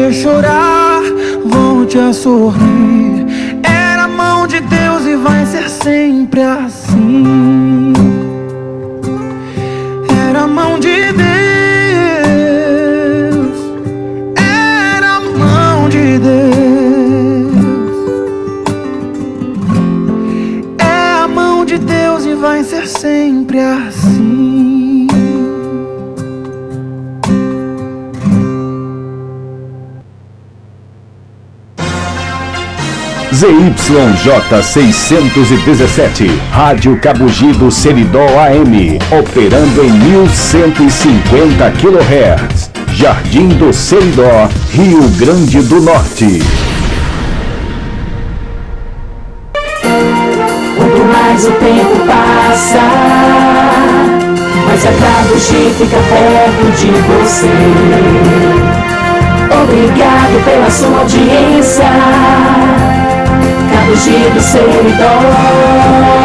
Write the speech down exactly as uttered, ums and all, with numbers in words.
te chorar, volte a sorrir. Era a mão de Deus e vai ser sempre assim. Era a mão de Deus, era a mão de Deus, é a mão de Deus e vai ser sempre assim. Z Y J seiscentos e dezessete, Rádio Cabugido Seridó A M, operando em mil cento e cinquenta quilohertz, Jardim do Seridó, Rio Grande do Norte. Quanto mais o tempo passa, mais a Cabugi fica perto de você. Obrigado pela sua audiência. Cabugi do Seridó.